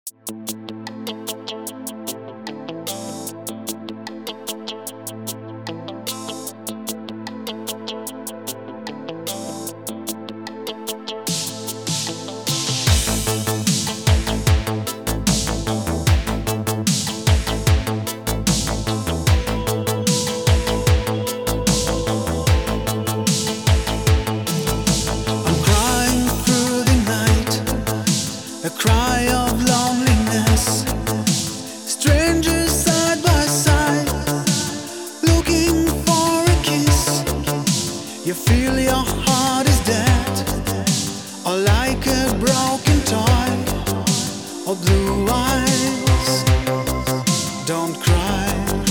A cry of loneliness, strangers side by side, looking for a kiss. You feel your heart is dead, or like a broken toy, or blue eyes. Don't cry,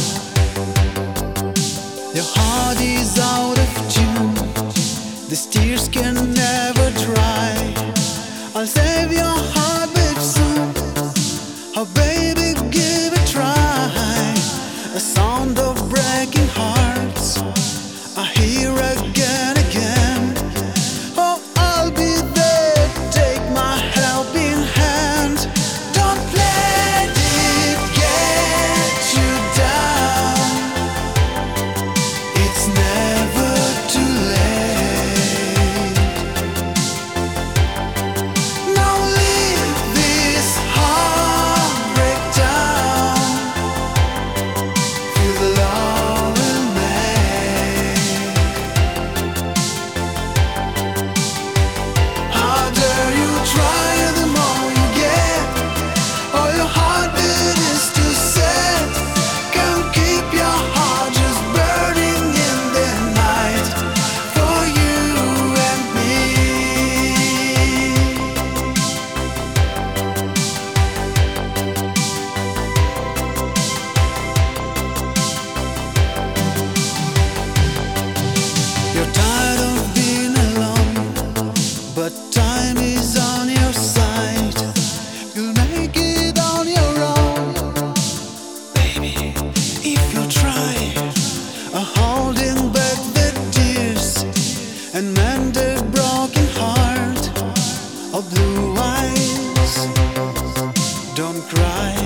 your heart is out of tune, these tears can never dry. I'll save your heart, babe, soon. Oh, baby, give it a try. A sound of breaking hearts I hear again, again. Oh, I'll be there, take my helping hand. Don't let it get you down. It's never too late. Now leave this heartbreak down. Feel the love will make. Harder you try, the more you get. All your heartbeat is too sad. Can't keep your heart just burning in the night for you and me. You're tired of being alone, but time is on your side. You'll make it on your own, baby, if you try. Holding back the tears and mend a broken heart of blue eyes. Don't cry.